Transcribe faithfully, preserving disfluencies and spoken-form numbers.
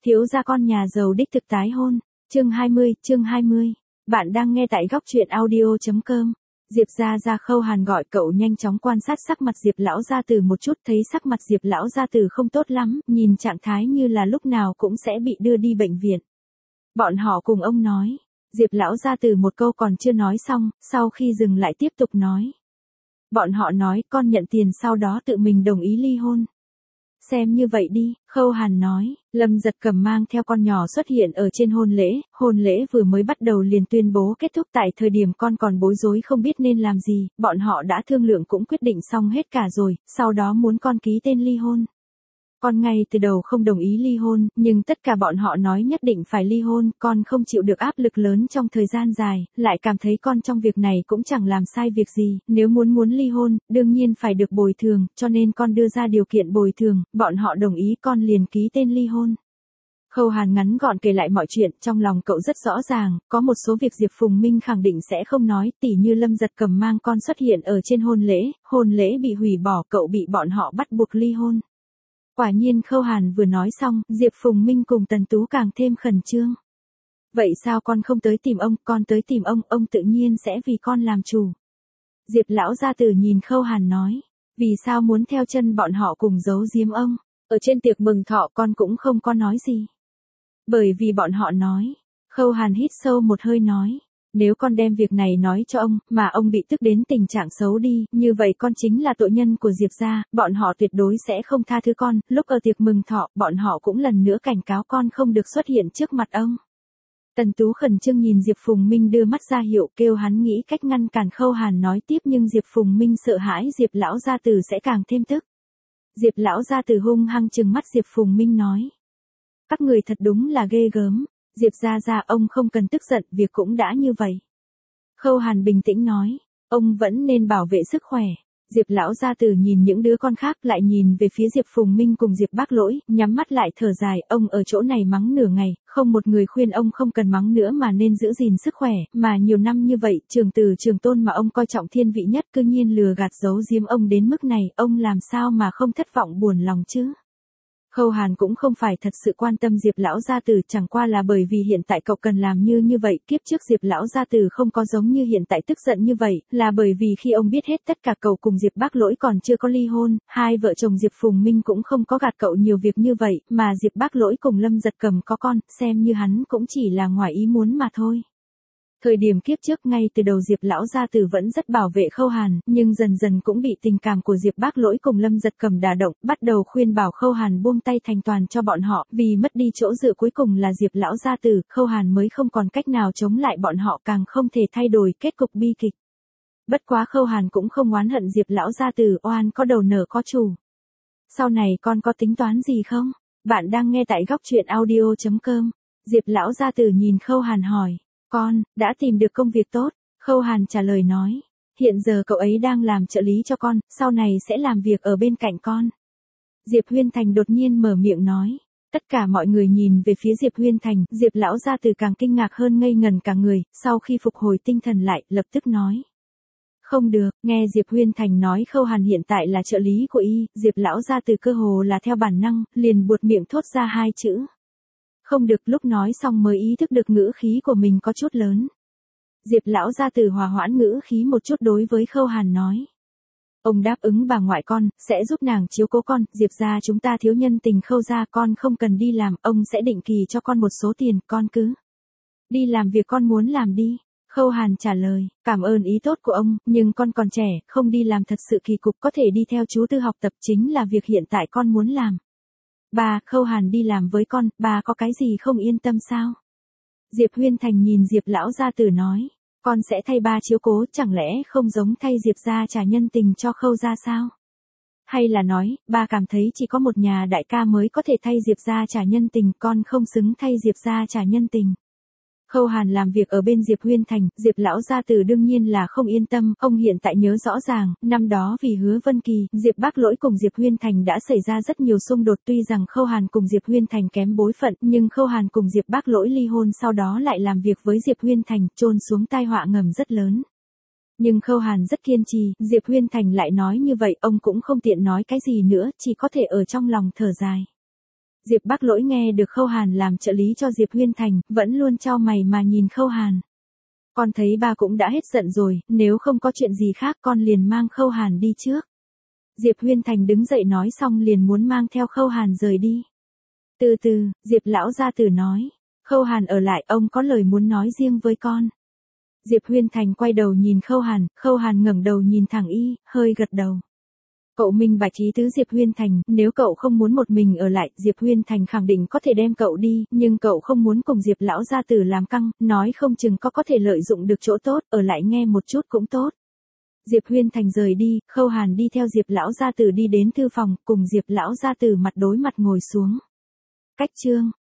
Thiếu gia con nhà giàu đích thực tái hôn. Chương hai mươi, chương hai mươi. Bạn đang nghe tại góc truyện audio chấm com. Diệp gia gia Khâu Hàn gọi cậu nhanh chóng quan sát sắc mặt Diệp lão gia tử một chút, thấy sắc mặt Diệp lão gia tử không tốt lắm, nhìn trạng thái như là lúc nào cũng sẽ bị đưa đi bệnh viện. Bọn họ cùng ông nói. Diệp lão gia tử một câu còn chưa nói xong, sau khi dừng lại tiếp tục nói. Bọn họ nói con nhận tiền sau đó tự mình đồng ý ly hôn. Xem như vậy đi, Khâu Hàn nói. Lâm Giật Cầm mang theo con nhỏ xuất hiện ở trên hôn lễ, hôn lễ vừa mới bắt đầu liền tuyên bố kết thúc, tại thời điểm con còn bối rối không biết nên làm gì, bọn họ đã thương lượng cũng quyết định xong hết cả rồi, sau đó muốn con ký tên ly hôn. Con ngay từ đầu không đồng ý ly hôn, nhưng tất cả bọn họ nói nhất định phải ly hôn, con không chịu được áp lực lớn trong thời gian dài, lại cảm thấy con trong việc này cũng chẳng làm sai việc gì, nếu muốn muốn ly hôn, đương nhiên phải được bồi thường, cho nên con đưa ra điều kiện bồi thường, bọn họ đồng ý con liền ký tên ly hôn. Khâu Hàn ngắn gọn kể lại mọi chuyện, trong lòng cậu rất rõ ràng, có một số việc Diệp Phùng Minh khẳng định sẽ không nói, tỉ như Lâm Giật Cầm mang con xuất hiện ở trên hôn lễ, hôn lễ bị hủy bỏ, cậu bị bọn họ bắt buộc ly hôn. Quả nhiên Khâu Hàn vừa nói xong, Diệp Phùng Minh cùng Tần Tú càng thêm khẩn trương. Vậy sao con không tới tìm ông, con tới tìm ông, ông tự nhiên sẽ vì con làm chủ. Diệp lão gia tử nhìn Khâu Hàn nói, vì sao muốn theo chân bọn họ cùng giấu giếm ông, ở trên tiệc mừng thọ con cũng không có nói gì. Bởi vì bọn họ nói, Khâu Hàn hít sâu một hơi nói. Nếu con đem việc này nói cho ông, mà ông bị tức đến tình trạng xấu đi, như vậy con chính là tội nhân của Diệp gia, bọn họ tuyệt đối sẽ không tha thứ con, lúc ở tiệc mừng thọ, bọn họ cũng lần nữa cảnh cáo con không được xuất hiện trước mặt ông. Tần Tú khẩn trương nhìn Diệp Phùng Minh đưa mắt ra hiệu, kêu hắn nghĩ cách ngăn cản Khâu Hàn nói tiếp, nhưng Diệp Phùng Minh sợ hãi Diệp lão gia tử sẽ càng thêm tức. Diệp lão gia tử hung hăng trừng mắt Diệp Phùng Minh nói. Các người thật đúng là ghê gớm. Diệp gia gia, ông không cần tức giận, việc cũng đã như vậy. Khâu Hàn bình tĩnh nói, ông vẫn nên bảo vệ sức khỏe. Diệp lão gia tử nhìn những đứa con khác, lại nhìn về phía Diệp Phùng Minh cùng Diệp Bác Lỗi, nhắm mắt lại thở dài, ông ở chỗ này mắng nửa ngày, không một người khuyên ông không cần mắng nữa mà nên giữ gìn sức khỏe, mà nhiều năm như vậy, trường từ trường tôn mà ông coi trọng thiên vị nhất cư nhiên lừa gạt giấu giếm ông đến mức này, ông làm sao mà không thất vọng buồn lòng chứ? Khâu Hàn cũng không phải thật sự quan tâm Diệp lão gia tử, chẳng qua là bởi vì hiện tại cậu cần làm như như vậy, kiếp trước Diệp lão gia tử không có giống như hiện tại tức giận như vậy, là bởi vì khi ông biết hết tất cả cậu cùng Diệp Bác Lỗi còn chưa có ly hôn, hai vợ chồng Diệp Phùng Minh cũng không có gạt cậu nhiều việc như vậy, mà Diệp Bác Lỗi cùng Lâm Giật Cầm có con, xem như hắn cũng chỉ là ngoài ý muốn mà thôi. Thời điểm kiếp trước ngay từ đầu Diệp lão gia tử vẫn rất bảo vệ Khâu Hàn, nhưng dần dần cũng bị tình cảm của Diệp Bác Lỗi cùng Lâm Giật Cầm đả động, bắt đầu khuyên bảo Khâu Hàn buông tay thành toàn cho bọn họ, vì mất đi chỗ dựa cuối cùng là Diệp lão gia tử, Khâu Hàn mới không còn cách nào chống lại bọn họ, càng không thể thay đổi kết cục bi kịch. Bất quá Khâu Hàn cũng không oán hận Diệp lão gia tử, oan có đầu nợ có chủ. Sau này con có tính toán gì không? Bạn đang nghe tại góc truyện audio chấm com. Diệp lão gia tử nhìn Khâu Hàn hỏi. Con, đã tìm được công việc tốt, Khâu Hàn trả lời nói. Hiện giờ cậu ấy đang làm trợ lý cho con, sau này sẽ làm việc ở bên cạnh con. Diệp Huyên Thành đột nhiên mở miệng nói. Tất cả mọi người nhìn về phía Diệp Huyên Thành, Diệp lão gia tử càng kinh ngạc hơn ngây ngần cả người, sau khi phục hồi tinh thần lại, lập tức nói. Không được, nghe Diệp Huyên Thành nói Khâu Hàn hiện tại là trợ lý của y, Diệp lão gia tử cơ hồ là theo bản năng, liền buột miệng thốt ra hai chữ. Không được, lúc nói xong mới ý thức được ngữ khí của mình có chút lớn. Diệp lão gia tử hòa hoãn ngữ khí một chút đối với Khâu Hàn nói. Ông đáp ứng bà ngoại con, sẽ giúp nàng chiếu cố con, Diệp gia chúng ta thiếu nhân tình Khâu gia, con không cần đi làm, ông sẽ định kỳ cho con một số tiền, con cứ đi làm việc con muốn làm đi. Khâu Hàn trả lời, cảm ơn ý tốt của ông, nhưng con còn trẻ, không đi làm thật sự kỳ cục, có thể đi theo chú Tư học tập chính là việc hiện tại con muốn làm. Bà, Khâu Hàn đi làm với con, bà có cái gì không yên tâm sao? Diệp Huyên Thành nhìn Diệp lão gia tử nói, con sẽ thay ba chiếu cố, chẳng lẽ không giống thay Diệp gia trả nhân tình cho Khâu gia sao? Hay là nói, ba cảm thấy chỉ có một nhà đại ca mới có thể thay Diệp gia trả nhân tình, con không xứng thay Diệp gia trả nhân tình. Khâu Hàn làm việc ở bên Diệp Huyên Thành, Diệp lão gia tử đương nhiên là không yên tâm, ông hiện tại nhớ rõ ràng, năm đó vì Hứa Vân Kỳ, Diệp Bác Lỗi cùng Diệp Huyên Thành đã xảy ra rất nhiều xung đột, tuy rằng Khâu Hàn cùng Diệp Huyên Thành kém bối phận, nhưng Khâu Hàn cùng Diệp Bác Lỗi ly hôn sau đó lại làm việc với Diệp Huyên Thành, chôn xuống tai họa ngầm rất lớn. Nhưng Khâu Hàn rất kiên trì, Diệp Huyên Thành lại nói như vậy, ông cũng không tiện nói cái gì nữa, chỉ có thể ở trong lòng thở dài. Diệp Bắc Lỗi nghe được Khâu Hàn làm trợ lý cho Diệp Huyên Thành, vẫn luôn chau mày mà nhìn Khâu Hàn. Con thấy ba cũng đã hết giận rồi, nếu không có chuyện gì khác con liền mang Khâu Hàn đi trước. Diệp Huyên Thành đứng dậy nói xong liền muốn mang theo Khâu Hàn rời đi. Từ từ, Diệp lão gia tử nói. Khâu Hàn ở lại, ông có lời muốn nói riêng với con. Diệp Huyên Thành quay đầu nhìn Khâu Hàn, Khâu Hàn ngẩng đầu nhìn thẳng y, hơi gật đầu. Cậu minh bạch ý tứ Diệp Huyên Thành, nếu cậu không muốn một mình ở lại, Diệp Huyên Thành khẳng định có thể đem cậu đi, nhưng cậu không muốn cùng Diệp lão gia tử làm căng, nói không chừng có có thể lợi dụng được chỗ tốt, ở lại nghe một chút cũng tốt. Diệp Huyên Thành rời đi, Khâu Hàn đi theo Diệp lão gia tử đi đến thư phòng, cùng Diệp lão gia tử mặt đối mặt ngồi xuống. Cách chương